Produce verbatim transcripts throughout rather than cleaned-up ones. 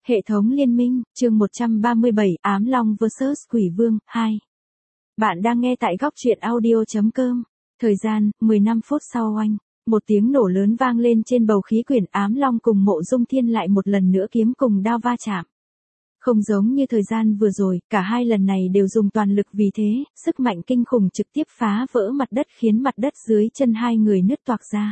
Hệ thống liên minh, chương một trăm ba mươi bảy, Ám Long versus Quỷ Vương, hai. Bạn đang nghe tại góc truyện audio chấm com. Thời gian, mười lăm phút sau oanh. Một tiếng nổ lớn vang lên trên bầu khí quyển. Ám Long cùng Mộ Dung Thiên lại một lần nữa kiếm cùng đao va chạm. Không giống như thời gian vừa rồi, cả hai lần này đều dùng toàn lực, vì thế, sức mạnh kinh khủng trực tiếp phá vỡ mặt đất khiến mặt đất dưới chân hai người nứt toạc ra.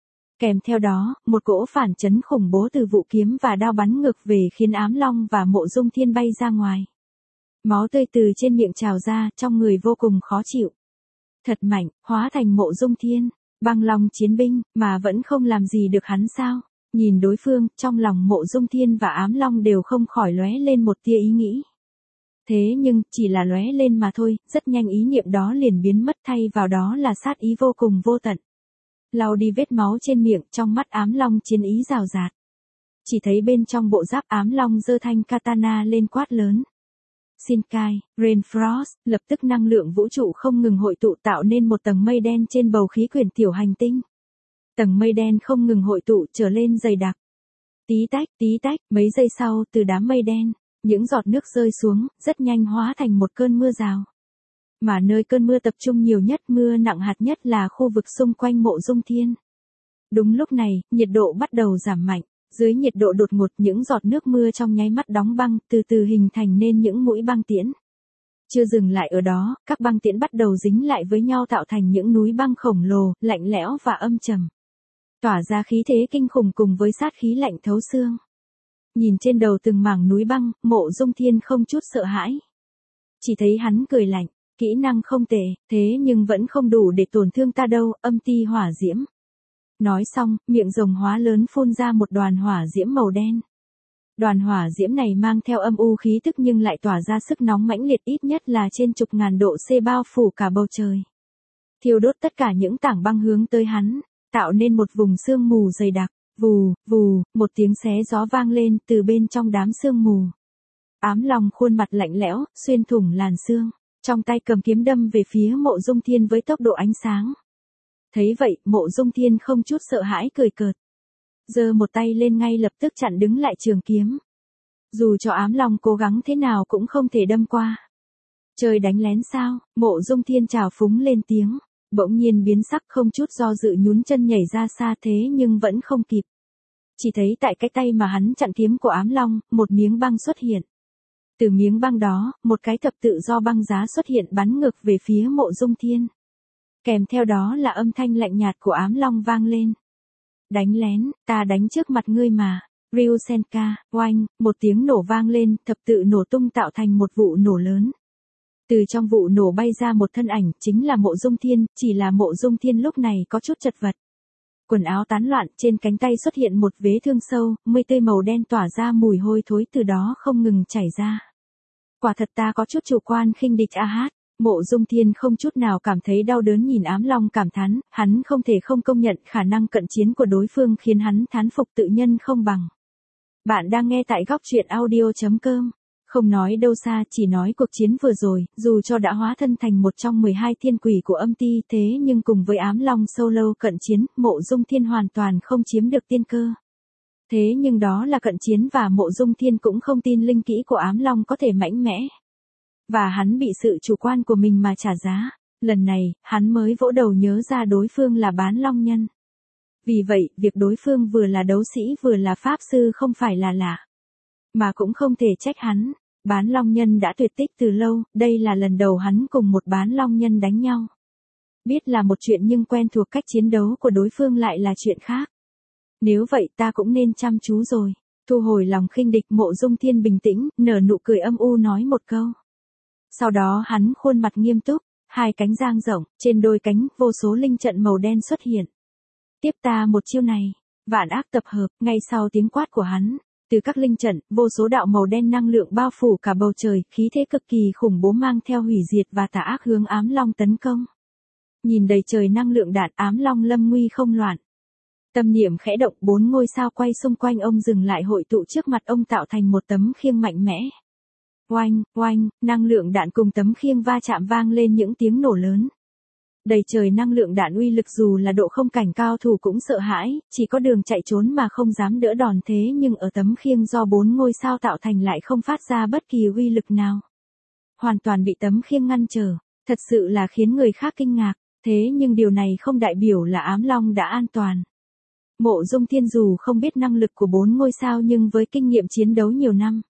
Kèm theo đó, một cỗ phản chấn khủng bố từ vũ kiếm và đao bắn ngược về khiến Ám Long và Mộ Dung Thiên bay ra ngoài. Máu tươi từ trên miệng trào ra, trong người vô cùng khó chịu. Thật mạnh, hóa thành Mộ Dung Thiên, băng long chiến binh, mà vẫn không làm gì được hắn sao? Nhìn đối phương, trong lòng Mộ Dung Thiên và Ám Long đều không khỏi lóe lên một tia ý nghĩ. Thế nhưng, chỉ là lóe lên mà thôi, rất nhanh ý niệm đó liền biến mất, thay vào đó là sát ý vô cùng vô tận. Lau đi vết máu trên miệng, trong mắt Ám Long chiến ý rào rạt. Chỉ thấy bên trong bộ giáp Ám Long giơ thanh katana lên quát lớn. Shinkai, Rainfrost, lập tức năng lượng vũ trụ không ngừng hội tụ tạo nên một tầng mây đen trên bầu khí quyển tiểu hành tinh. Tầng mây đen không ngừng hội tụ trở lên dày đặc. Tí tách, tí tách, mấy giây sau, từ đám mây đen, những giọt nước rơi xuống, rất nhanh hóa thành một cơn mưa rào. Mà nơi cơn mưa tập trung nhiều nhất, mưa nặng hạt nhất là khu vực xung quanh Mộ Dung Thiên. Đúng lúc này, nhiệt độ bắt đầu giảm mạnh, dưới nhiệt độ đột ngột những giọt nước mưa trong nháy mắt đóng băng, từ từ hình thành nên những mũi băng tiễn. Chưa dừng lại ở đó, các băng tiễn bắt đầu dính lại với nhau tạo thành những núi băng khổng lồ, lạnh lẽo và âm trầm. Tỏa ra khí thế kinh khủng cùng với sát khí lạnh thấu xương. Nhìn trên đầu từng mảng núi băng, Mộ Dung Thiên không chút sợ hãi. Chỉ thấy hắn cười lạnh. Kỹ năng không tệ, thế nhưng vẫn không đủ để tổn thương ta đâu, âm ti hỏa diễm. Nói xong, miệng rồng hóa lớn phun ra một đoàn hỏa diễm màu đen. Đoàn hỏa diễm này mang theo âm u khí tức nhưng lại tỏa ra sức nóng mãnh liệt, ít nhất là trên chục ngàn độ C, bao phủ cả bầu trời. Thiêu đốt tất cả những tảng băng hướng tới hắn, tạo nên một vùng sương mù dày đặc. Vù, vù, một tiếng xé gió vang lên từ bên trong đám sương mù. Ám Long khuôn mặt lạnh lẽo, xuyên thủng làn sương. Trong tay cầm kiếm đâm về phía Mộ Dung Thiên với tốc độ ánh sáng. Thấy vậy, Mộ Dung Thiên không chút sợ hãi cười cợt. Giơ một tay lên ngay lập tức chặn đứng lại trường kiếm. Dù cho Ám Long cố gắng thế nào cũng không thể đâm qua. Trời đánh lén sao? Mộ Dung Thiên trào phúng lên tiếng. Bỗng nhiên biến sắc, không chút do dự nhún chân nhảy ra xa, thế nhưng vẫn không kịp. Chỉ thấy tại cái tay mà hắn chặn kiếm của Ám Long, một miếng băng xuất hiện. Từ miếng băng đó, một cái thập tự do băng giá xuất hiện bắn ngược về phía Mộ Dung Thiên. Kèm theo đó là âm thanh lạnh nhạt của Ám Long vang lên. Đánh lén, ta đánh trước mặt ngươi mà. Ryusenka, oanh, một tiếng nổ vang lên, thập tự nổ tung tạo thành một vụ nổ lớn. Từ trong vụ nổ bay ra một thân ảnh, chính là Mộ Dung Thiên, chỉ là Mộ Dung Thiên lúc này có chút chật vật. Quần áo tán loạn, trên cánh tay xuất hiện một vết thương sâu, mây tươi màu đen tỏa ra mùi hôi thối từ đó không ngừng chảy ra. Quả thật ta có chút chủ quan khinh địch a hát. Mộ Dung Thiên không chút nào cảm thấy đau đớn nhìn Ám Long cảm thán, hắn không thể không công nhận khả năng cận chiến của đối phương khiến hắn thán phục tự nhân không bằng. Bạn đang nghe tại góc truyện audio chấm com. Không nói đâu xa, chỉ nói cuộc chiến vừa rồi, dù cho đã hóa thân thành một trong mười hai thiên quỷ của âm ti, thế nhưng cùng với Ám Long solo cận chiến, Mộ Dung Thiên hoàn toàn không chiếm được tiên cơ. Thế nhưng đó là cận chiến và Mộ Dung Thiên cũng không tin linh kỹ của Ám Long có thể mạnh mẽ. Và hắn bị sự chủ quan của mình mà trả giá. Lần này, hắn mới vỗ đầu nhớ ra đối phương là bán long nhân. Vì vậy, việc đối phương vừa là đấu sĩ vừa là pháp sư không phải là lạ. Mà cũng không thể trách hắn. Bán long nhân đã tuyệt tích từ lâu, đây là lần đầu hắn cùng một bán long nhân đánh nhau. Biết là một chuyện nhưng quen thuộc cách chiến đấu của đối phương lại là chuyện khác. Nếu vậy ta cũng nên chăm chú rồi. Thu hồi lòng khinh địch, Mộ Dung Thiên bình tĩnh, nở nụ cười âm u nói một câu. Sau đó hắn khuôn mặt nghiêm túc, hai cánh dang rộng, trên đôi cánh, vô số linh trận màu đen xuất hiện. Tiếp ta một chiêu này, vạn ác tập hợp, ngay sau tiếng quát của hắn. Từ các linh trận, vô số đạo màu đen năng lượng bao phủ cả bầu trời, khí thế cực kỳ khủng bố mang theo hủy diệt và tà ác hướng Ám Long tấn công. Nhìn đầy trời năng lượng đạn, Ám Long lâm nguy không loạn. Tâm niệm khẽ động, bốn ngôi sao quay xung quanh ông dừng lại hội tụ trước mặt ông tạo thành một tấm khiêng mạnh mẽ. Oanh, oanh, năng lượng đạn cùng tấm khiêng va chạm vang lên những tiếng nổ lớn. Đầy trời năng lượng đạn uy lực dù là độ không cảnh cao thủ cũng sợ hãi, chỉ có đường chạy trốn mà không dám đỡ đòn thế nhưng ở tấm khiêng do bốn ngôi sao tạo thành lại không phát ra bất kỳ uy lực nào. Hoàn toàn bị tấm khiêng ngăn trở, thật sự là khiến người khác kinh ngạc, thế nhưng điều này không đại biểu là Ám Long đã an toàn. Mộ Dung Thiên dù không biết năng lực của bốn ngôi sao nhưng với kinh nghiệm chiến đấu nhiều năm,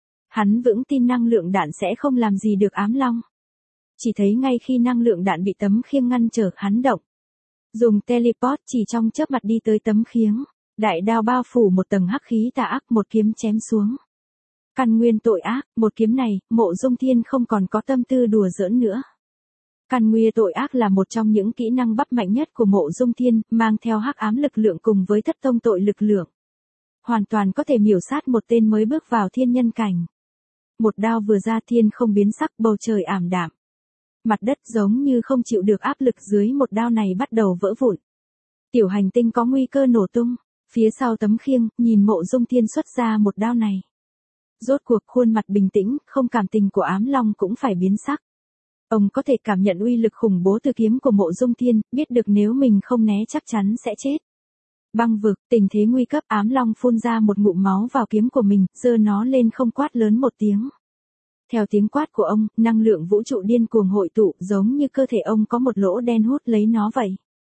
hắn vững tin năng lượng đạn sẽ không làm gì được Ám Long. Chỉ thấy ngay khi năng lượng đạn bị tấm khiêng ngăn trở, hắn động. Dùng teleport chỉ trong chớp mắt đi tới tấm khiêng, đại đao bao phủ một tầng hắc khí tà ác, một kiếm chém xuống. Căn nguyên tội ác, một kiếm này, Mộ Dung Thiên không còn có tâm tư đùa giỡn nữa. Căn nguyên tội ác là một trong những kỹ năng bắp mạnh nhất của Mộ Dung Thiên, mang theo hắc ám lực lượng cùng với thất tông tội lực lượng. Hoàn toàn có thể miểu sát một tên mới bước vào thiên nhân cảnh. Một đao vừa ra, thiên không biến sắc, bầu trời ảm đạm. Mặt đất giống như không chịu được áp lực dưới một đao này bắt đầu vỡ vụn. Tiểu hành tinh có nguy cơ nổ tung, phía sau tấm khiêng, nhìn Mộ Dung Thiên xuất ra một đao này. Rốt cuộc khuôn mặt bình tĩnh, không cảm tình của Ám Long cũng phải biến sắc. Ông có thể cảm nhận uy lực khủng bố từ kiếm của Mộ Dung Thiên, biết được nếu mình không né chắc chắn sẽ chết. Băng vực, tình thế nguy cấp, Ám Long phun ra một ngụm máu vào kiếm của mình, giơ nó lên không, quát lớn một tiếng. Theo tiếng quát của ông, năng lượng vũ trụ điên cuồng hội tụ, giống như cơ thể ông có một lỗ đen hút lấy nó vậy.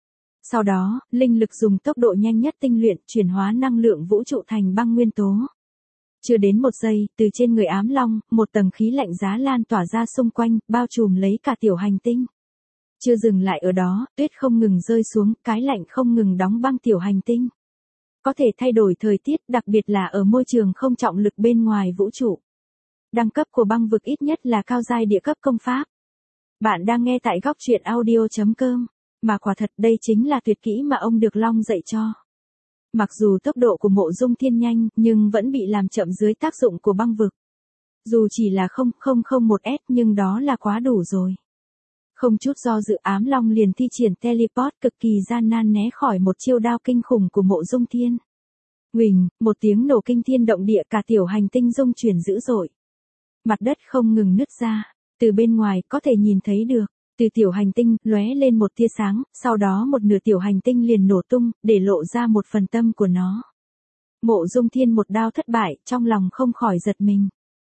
Sau đó, linh lực dùng tốc độ nhanh nhất tinh luyện, chuyển hóa năng lượng vũ trụ thành băng nguyên tố. Chưa đến một giây, từ trên người Ám Long, một tầng khí lạnh giá lan tỏa ra xung quanh, bao trùm lấy cả tiểu hành tinh. Chưa dừng lại ở đó, tuyết không ngừng rơi xuống, cái lạnh không ngừng đóng băng tiểu hành tinh. Có thể thay đổi thời tiết, đặc biệt là ở môi trường không trọng lực bên ngoài vũ trụ. Đẳng cấp của băng vực ít nhất là cao giai địa cấp công pháp. Bạn đang nghe tại góc truyện audio chấm com, mà quả thật đây chính là tuyệt kỹ mà ông Được Long dạy cho. Mặc dù tốc độ của Mộ Dung Thiên nhanh, nhưng vẫn bị làm chậm dưới tác dụng của băng vực. Dù chỉ là không không không một S nhưng đó là quá đủ rồi. Không chút do dự, Ám Long liền thi triển teleport, cực kỳ gian nan né khỏi một chiêu đao kinh khủng của Mộ Dung Thiên. Huỳnh, một tiếng nổ kinh thiên động địa, cả tiểu hành tinh rung chuyển dữ dội. Mặt đất không ngừng nứt ra, từ bên ngoài có thể nhìn thấy được, từ tiểu hành tinh lóe lên một tia sáng, sau đó một nửa tiểu hành tinh liền nổ tung, để lộ ra một phần tâm của nó. Mộ Dung Thiên một đao thất bại, trong lòng không khỏi giật mình.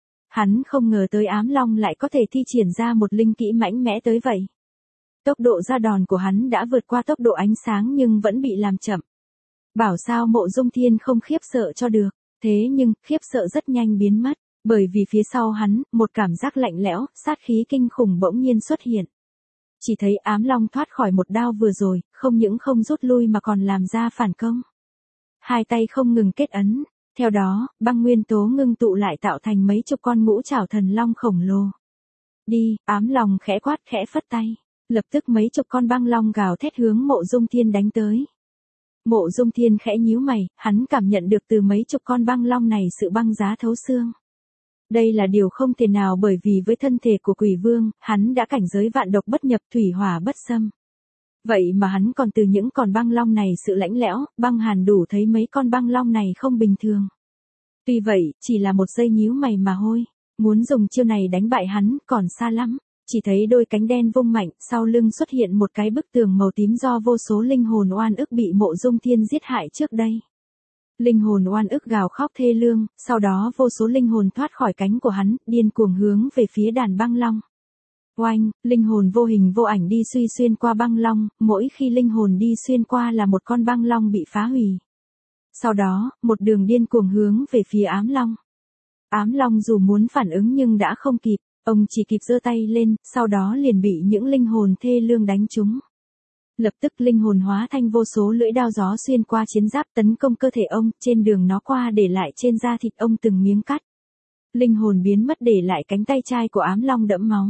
Hắn không ngờ tới Ám Long lại có thể thi triển ra một linh kỹ mãnh mẽ tới vậy. Tốc độ ra đòn của hắn đã vượt qua tốc độ ánh sáng nhưng vẫn bị làm chậm. Bảo sao Mộ Dung Thiên không khiếp sợ cho được, thế nhưng khiếp sợ rất nhanh biến mất. Bởi vì phía sau hắn, một cảm giác lạnh lẽo, sát khí kinh khủng bỗng nhiên xuất hiện. Chỉ thấy Ám Long thoát khỏi một đao vừa rồi, không những không rút lui mà còn làm ra phản công. Hai tay không ngừng kết ấn, theo đó, băng nguyên tố ngưng tụ lại tạo thành mấy chục con ngũ trảo thần long khổng lồ. Đi, Ám Long khẽ quát khẽ phất tay, lập tức mấy chục con băng long gào thét hướng Mộ Dung Thiên đánh tới. Mộ Dung Thiên khẽ nhíu mày, hắn cảm nhận được từ mấy chục con băng long này sự băng giá thấu xương. Đây là điều không thể nào, bởi vì với thân thể của Quỷ Vương, hắn đã cảnh giới vạn độc bất nhập, thủy hỏa bất xâm. Vậy mà hắn còn từ những con băng long này sự lãnh lẽo, băng hàn đủ thấy mấy con băng long này không bình thường. Tuy vậy, chỉ là một giây nhíu mày mà thôi, muốn dùng chiêu này đánh bại hắn còn xa lắm. Chỉ thấy đôi cánh đen vung mạnh, sau lưng xuất hiện một cái bức tường màu tím do vô số linh hồn oan ức bị Mộ Dung Thiên giết hại trước đây. Linh hồn oan ức gào khóc thê lương, sau đó vô số linh hồn thoát khỏi cánh của hắn, điên cuồng hướng về phía đàn băng long. Oanh, linh hồn vô hình vô ảnh đi suy xuyên qua băng long, mỗi khi linh hồn đi xuyên qua là một con băng long bị phá hủy. Sau đó, một đường điên cuồng hướng về phía Ám Long. Ám Long dù muốn phản ứng nhưng đã không kịp, ông chỉ kịp giơ tay lên, sau đó liền bị những linh hồn thê lương đánh trúng. Lập tức linh hồn hóa thành vô số lưỡi đao gió xuyên qua chiến giáp tấn công cơ thể ông, trên đường nó qua để lại trên da thịt ông từng miếng cắt. Linh hồn biến mất để lại cánh tay trái của Ám Long đẫm máu.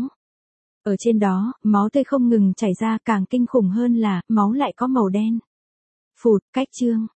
Ở trên đó, máu tươi không ngừng chảy ra, càng kinh khủng hơn là, máu lại có màu đen. Phụt, cách chương,